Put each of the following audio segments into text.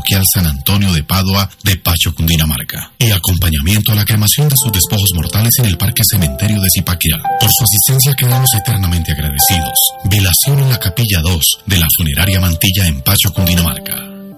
parroquial San Antonio de Padua de Pacho, Cundinamarca, y acompañamiento a la cremación de sus despojos mortales en el Parque Cementerio de Zipaquirá. Por su asistencia quedamos eternamente agradecidos. Velación en la Capilla 2 de la Funeraria Mantilla en Pacho, Cundinamarca.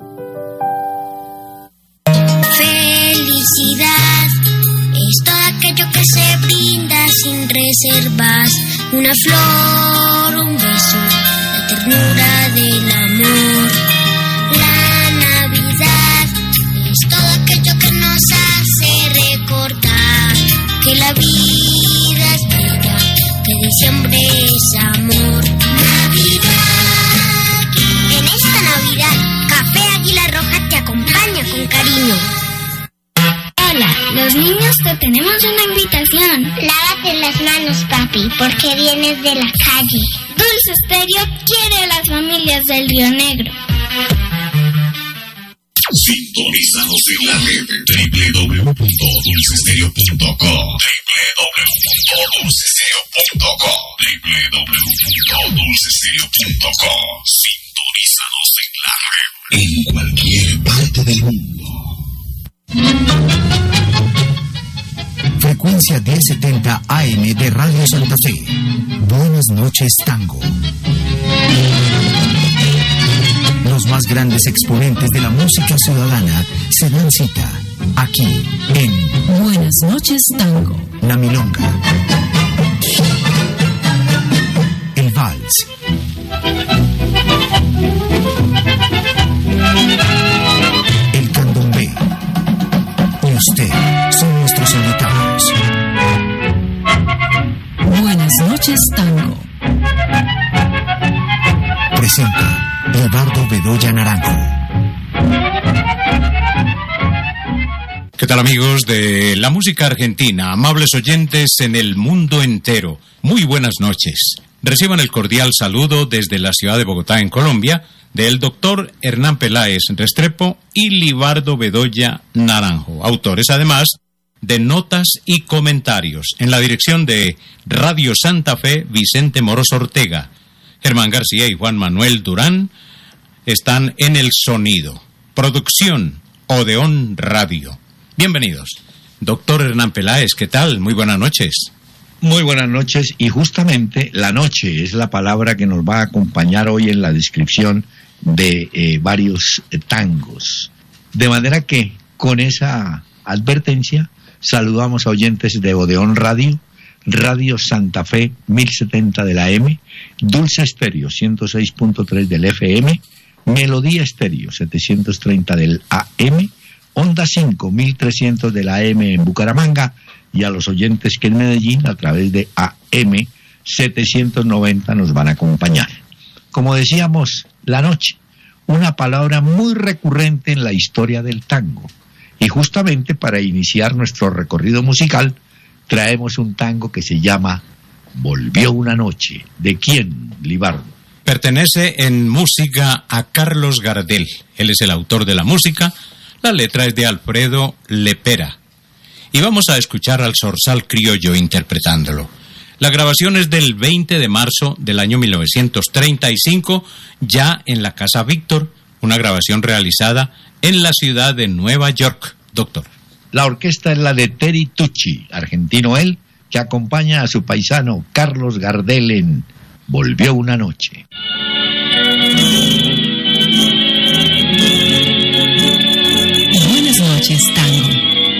Felicidad es todo aquello que se brinda sin reservas. Una flor, un beso, la ternura del amor. La Navidad es todo aquello que nos hace recordar que la vida es bella, que diciembre es amor. Navidad. En esta Navidad, Café Águila Roja te acompaña con cariño. Hola, los niños te tenemos una invitación. Lávate las manos, papi, porque vienes de la calle. Dulce Estéreo quiere a las familias del Río Negro. Sintonízanos en la red www.dulcestereo.com, www.dulcestereo.com, www.dulcestereo.com. Sintonízanos en la red en cualquier parte del mundo. Frecuencia 1070 AM de Radio Santa Fe. Buenas noches, Tango. Los más grandes exponentes de la música ciudadana se dan cita aquí en Buenas noches, Tango. La Milonga, el Vals, el Candomblé y usted son nuestros invitados. Buenas noches, Tango. Presenta Libardo Bedoya Naranjo. ¿Qué tal, amigos de la música argentina, amables oyentes en el mundo entero? Muy buenas noches. Reciban el cordial saludo desde la ciudad de Bogotá, en Colombia, del doctor Hernán Peláez Restrepo y Libardo Bedoya Naranjo, autores además de notas y comentarios. En la dirección de Radio Santa Fe, Vicente Moros Ortega. Germán García y Juan Manuel Durán están en el sonido. Producción, Odeón Radio. Bienvenidos. Doctor Hernán Peláez, ¿qué tal? Muy buenas noches. Muy buenas noches, y justamente la noche es la palabra que nos va a acompañar hoy en la descripción de varios tangos. De manera que, con esa advertencia, saludamos a oyentes de Odeón Radio, Radio Santa Fe 1070 de la M, Dulce Estéreo 106.3 del FM, Melodía Estéreo 730 del AM, Onda 5 1300 de la AM en Bucaramanga, y a los oyentes que en Medellín a través de AM 790 nos van a acompañar. Como decíamos, la noche, una palabra muy recurrente en la historia del tango, y justamente para iniciar nuestro recorrido musical traemos un tango que se llama Volvió una noche. ¿De quién, Libardo? Pertenece en música a Carlos Gardel. Él es el autor de la música. La letra es de Alfredo Lepera. Y vamos a escuchar al Zorzal Criollo interpretándolo. La grabación es del 20 de marzo del año 1935, ya en la Casa Víctor, una grabación realizada en la ciudad de Nueva York, doctor. La orquesta es la de Terry Tucci, argentino él, que acompaña a su paisano Carlos Gardel en Volvió una noche. Buenas noches, Tango.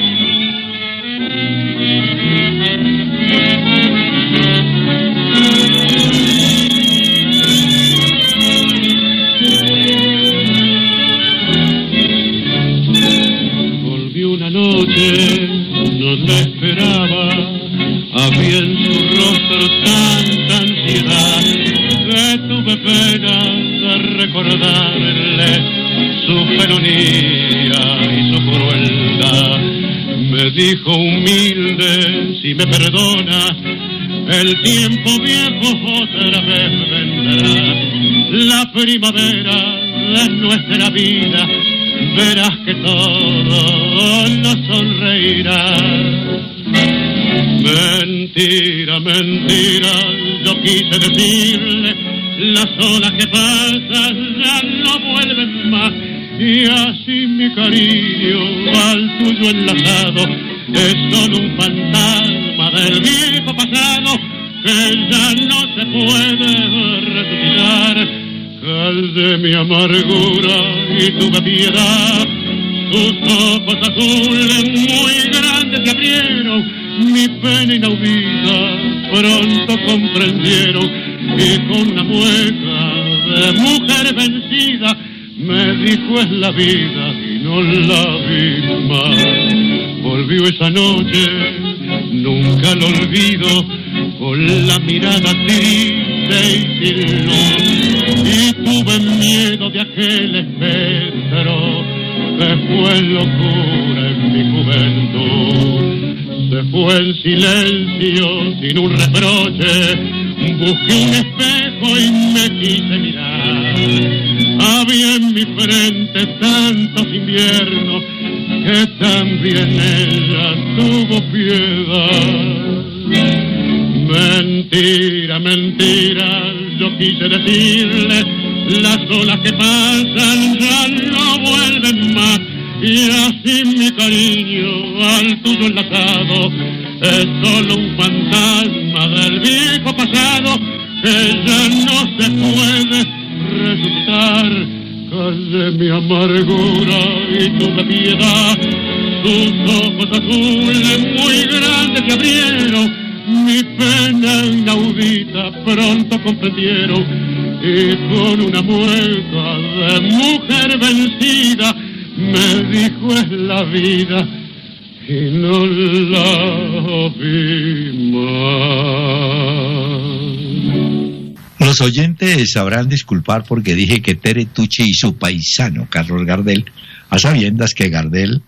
Volvió una noche, no la esperaba, había en su rostro tanta ansiedad que tuve pena de recordarle su felonía y su crueldad. Me dijo humilde, si me perdona, el tiempo viejo otra vez vendrá. La primavera de nuestra vida, verás que todo nos sonreirá. Mentira, mentira, yo quise decirle, las olas que pasan ya no vuelven más. y así mi cariño al tuyo enlazado es solo un fantasma del viejo pasado que ya no se puede resucitar. Calde mi amargura y tuve piedad, tus ojos azules muy grandes se abrieron, mi pena inaudita pronto comprendieron, y con una mueca de mujer vencida me dijo es la vida y no la vi más. Volvió esa noche, nunca lo olvido, con la mirada triste y sin luz, y tuve miedo de aquel espectro que fue locura en mi juventud. Se fue en silencio, sin un reproche, busqué un espejo y me quise mirar. Había en mi frente tantos inviernos que también ella tuvo piedad. Mentira, mentira, yo quise decirle, las olas que pasan ya no vuelven más, y así mi cariño al tuyo enlazado es solo un fantasma del viejo pasado que ya no se puede resucitar. Callé mi amargura y tuve piedad, tus ojos azules muy grandes se abrieron, mi pena inaudita pronto comprendieron, y con una mueca de mujer vencida me dijo es la vida y no la vi más. Los oyentes sabrán disculpar porque dije que Tere Tucci y su paisano Carlos Gardel, a sabiendas que Gardel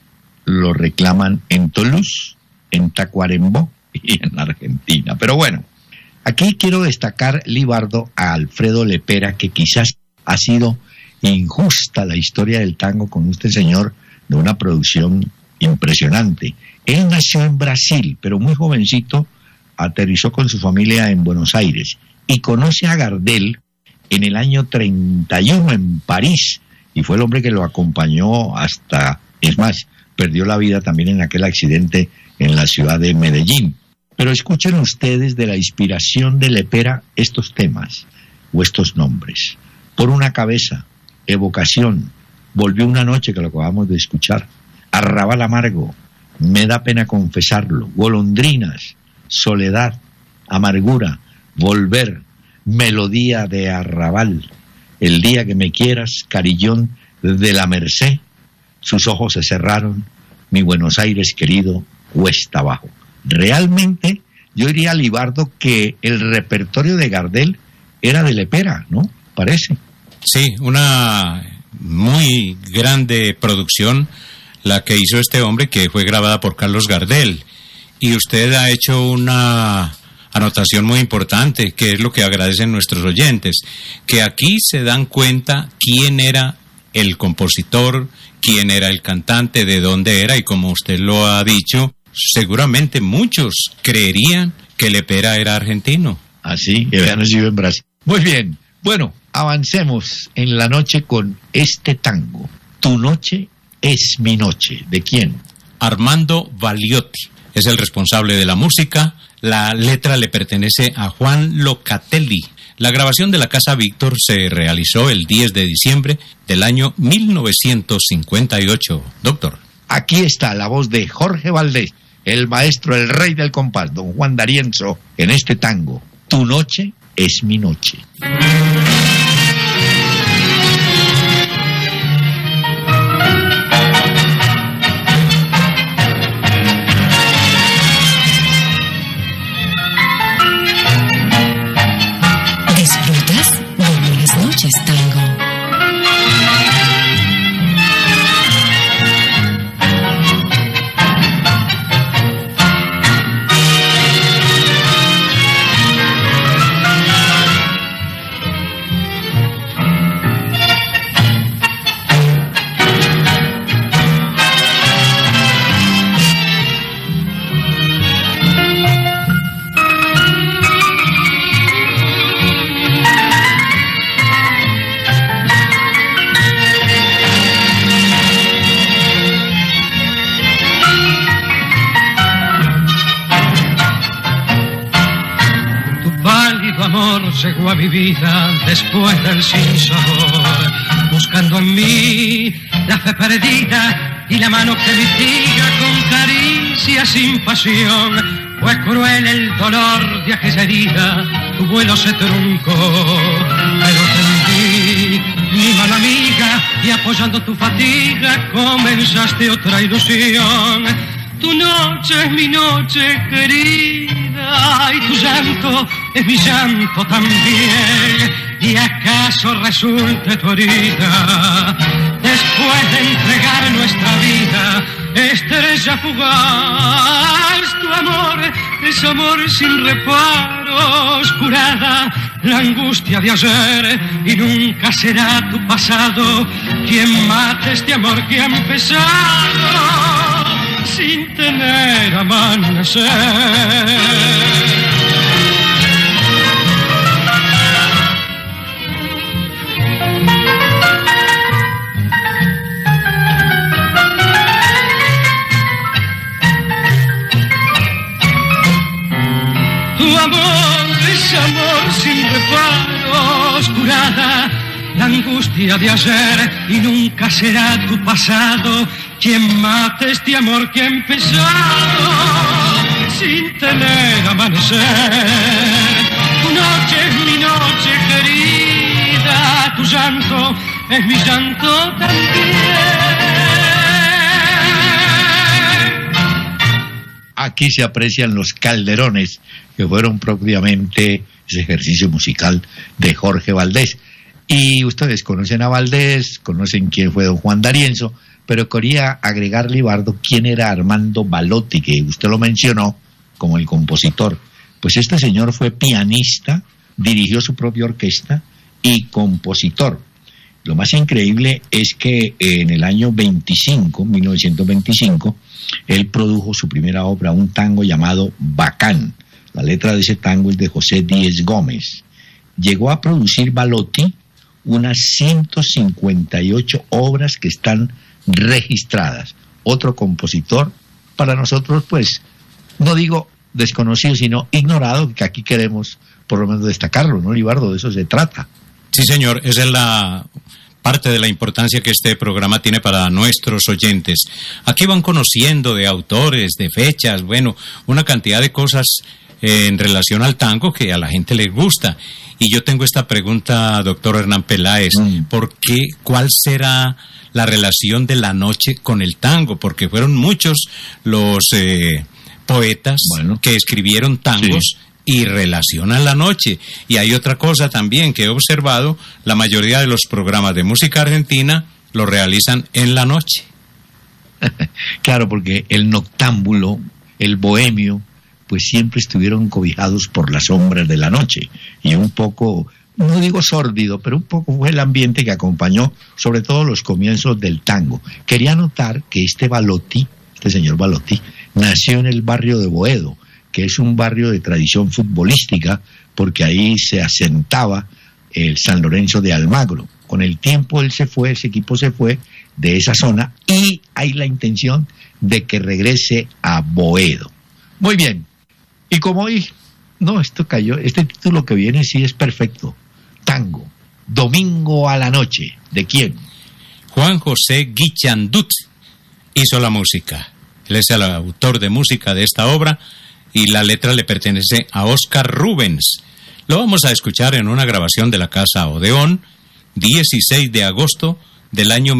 lo reclaman en Toulouse, en Tacuarembó y en Argentina. Pero bueno, aquí quiero destacar, Libardo, a Alfredo Lepera, que quizás ha sido injusta la historia del tango con este señor de una producción impresionante. Él nació en Brasil, pero muy jovencito aterrizó con su familia en Buenos Aires y conoce a Gardel en el año 31 en París, y fue el hombre que lo acompañó hasta, es más, perdió la vida también en aquel accidente en la ciudad de Medellín. Pero escuchen ustedes de la inspiración de Lepera estos temas o estos nombres. Por una cabeza, Evocación, Volvió una noche, que lo acabamos de escuchar, Arrabal amargo, Me da pena confesarlo, Golondrinas, Soledad, Amargura, Volver, Melodía de Arrabal, El día que me quieras, Carillón de la Merced, Sus ojos se cerraron, Mi Buenos Aires querido, Cuesta abajo. Realmente yo diría, Libardo, que el repertorio de Gardel era de Lepera, ¿no? Parece. Sí, una muy grande producción la que hizo este hombre, que fue grabada por Carlos Gardel. Y usted ha hecho una anotación muy importante, que es lo que agradecen nuestros oyentes, que aquí se dan cuenta quién era el compositor, quién era el cantante, de dónde era, y como usted lo ha dicho, seguramente muchos creerían que Lepera era argentino. Así, que había nacido en Brasil. Muy bien, bueno, avancemos en la noche con este tango. Tu noche es mi noche. ¿De quién? Armando Valiotti es el responsable de la música. La letra le pertenece a Juan Locatelli. La grabación de la Casa Víctor se realizó el 10 de diciembre del año 1958. Doctor. Aquí está la voz de Jorge Valdés, el maestro, el rey del compás, don Juan D'Arienzo, en este tango. Tu noche es mi noche. ¿Disfrutas de Buenas noches, Tango? llegó a mi vida después del sinsabor, buscando en mí la fe perdida y la mano que mitiga con caricia sin pasión. Fue cruel el dolor de aquella herida, tu vuelo se truncó, pero tendí mi mano amiga y apoyando tu fatiga comenzaste otra ilusión. Tu noche es mi noche querida y tu llanto es mi llanto también. ¿Y acaso resulte tu herida después de entregar nuestra vida? Estrella fugaz, tu amor es amor sin reparos, curada la angustia de ayer y nunca será tu pasado quien mate este amor que ha empezado sin tener amanecer. Tu amor es amor sin reparos, curada la angustia de ayer y nunca será tu pasado quien mate este amor que ha empezado sin tener amanecer. Tu noche es mi noche querida, tu llanto es mi llanto también. Aquí se aprecian los calderones que fueron propiamente ese ejercicio musical de Jorge Valdés. Y ustedes conocen a Valdés, conocen quién fue don Juan D'Arienzo, pero quería agregarle, Ibardo, quién era Armando Balotti, que usted lo mencionó como el compositor. Pues este señor fue pianista, dirigió su propia orquesta y compositor. Lo más increíble es que en el año 1925, él produjo su primera obra, un tango llamado Bacán. La letra de ese tango es de José Díez Gómez. Llegó a producir Balotti unas 158 obras que están registradas. Otro compositor, para nosotros, pues, no digo desconocido, sino ignorado, que aquí queremos por lo menos destacarlo, ¿no, Libardo? De eso se trata. Sí, señor, esa es la parte de la importancia que este programa tiene para nuestros oyentes. Aquí van conociendo de autores, de fechas, bueno, una cantidad de cosas en relación al tango que a la gente les gusta. Y yo tengo esta pregunta, doctor Hernán Peláez, ¿por qué, cuál será la relación de la noche con el tango? Porque fueron muchos los poetas que escribieron tangos, sí, y relacionan la noche. Y hay otra cosa también que he observado, la mayoría de los programas de música argentina lo realizan en la noche. Claro, porque el noctámbulo, el bohemio, pues siempre estuvieron cobijados por las sombras de la noche. Y un poco, no digo sórdido, pero un poco fue el ambiente que acompañó sobre todo los comienzos del tango. Quería notar que este señor Balotti, nació en el barrio de Boedo, que es un barrio de tradición futbolística, porque ahí se asentaba el San Lorenzo de Almagro. Con el tiempo ese equipo se fue de esa zona y hay la intención de que regrese a Boedo. Muy bien. Y como hoy, esto cayó, este título que viene sí es perfecto. Tango, Domingo a la Noche. ¿De quién? Juan José Guichandut hizo la música. Él es el autor de música de esta obra y la letra le pertenece a Oscar Rubens. Lo vamos a escuchar en una grabación de la Casa Odeón, 16 de agosto del año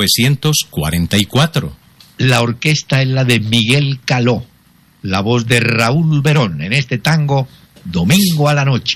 1944. La orquesta es la de Miguel Caló, la voz de Raúl Verón en este tango, Domingo a la Noche.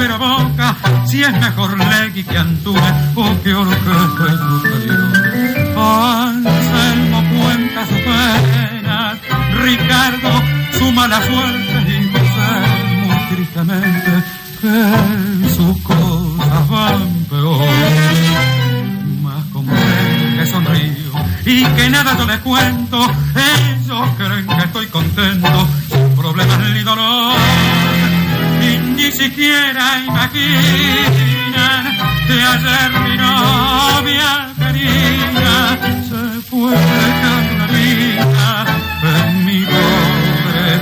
Rivera Boca, si es mejor Legui que Antuna o que orquesta es superior. Anselmo cuenta su pena, Ricardo su mala suerte y José muy tristemente que sus cosas van peor. Más comprendo que sonrío y que nada yo les cuento, ellos creen que estoy contento, sin problemas ni dolor, y ni siquiera imaginan que ayer mi novia querida se fue dejando una vida en mi pobre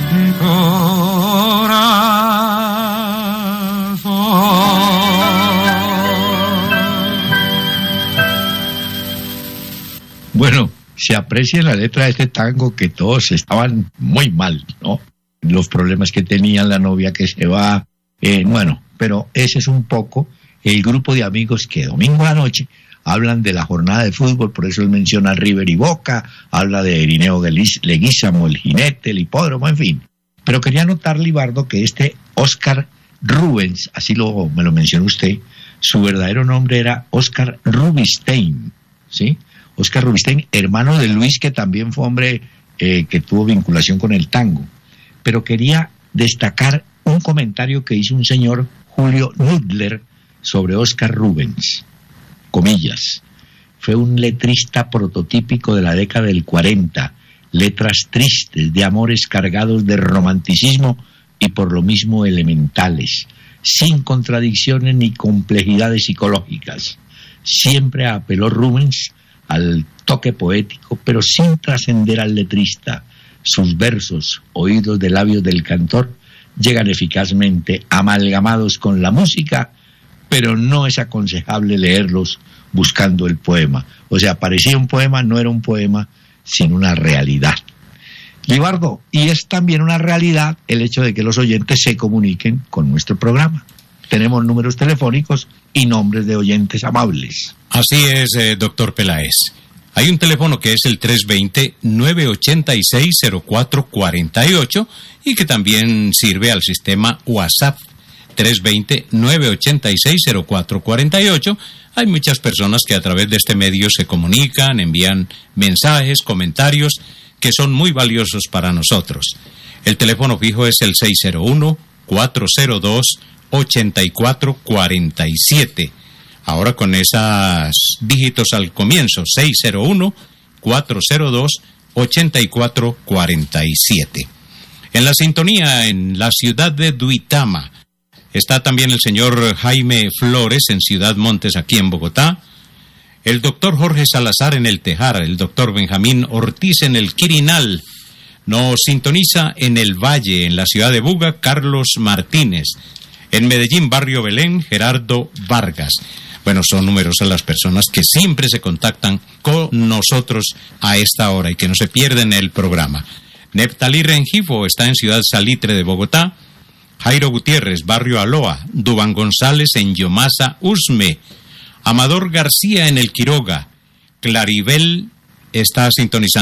corazón. Bueno, se aprecia en la letra de este tango que todos estaban muy mal, ¿no? Los problemas que tenía la novia que se va, bueno, pero ese es un poco el grupo de amigos que domingo a la noche hablan de la jornada de fútbol, por eso él menciona River y Boca, habla de Irineo Leguízamo, el jinete, el hipódromo, en fin. Pero quería anotar, Libardo, que este Oscar Rubens, así me lo mencionó usted, su verdadero nombre era Oscar Rubinstein, ¿sí? Oscar Rubinstein, hermano de Luis, que también fue hombre que tuvo vinculación con el tango. Pero quería destacar un comentario que hizo un señor Julio Nudler sobre Oscar Rubens. Comillas, fue un letrista prototípico de la década del 40, letras tristes, de amores cargados de romanticismo y por lo mismo elementales, sin contradicciones ni complejidades psicológicas. Siempre apeló Rubens al toque poético, pero sin trascender al letrista. Sus versos, oídos de labios del cantor, llegan eficazmente amalgamados con la música, pero no es aconsejable leerlos buscando el poema. O sea, parecía un poema, no era un poema, sino una realidad. Libardo, y es también una realidad el hecho de que los oyentes se comuniquen con nuestro programa. Tenemos números telefónicos y nombres de oyentes amables. Así es, doctor Peláez. Hay un teléfono que es el 320-986-0448 y que también sirve al sistema WhatsApp. 320-986-0448. Hay muchas personas que a través de este medio se comunican, envían mensajes, comentarios que son muy valiosos para nosotros. El teléfono fijo es el 601-402-8447. Ahora con esos dígitos al comienzo, 601-402-8447. En la sintonía en la ciudad de Duitama está también el señor Jaime Flores en Ciudad Montes, aquí en Bogotá. El doctor Jorge Salazar en el Tejar, el doctor Benjamín Ortiz en el Quirinal. Nos sintoniza en el Valle, en la ciudad de Buga, Carlos Martínez. En Medellín, Barrio Belén, Gerardo Vargas. Bueno, son numerosas las personas que siempre se contactan con nosotros a esta hora y que no se pierden el programa. Neptalí Rengifo está en Ciudad Salitre de Bogotá. Jairo Gutiérrez, Barrio Aloa. Dubán González en Yomasa, Usme. Amador García en el Quiroga. Claribel está sintonizando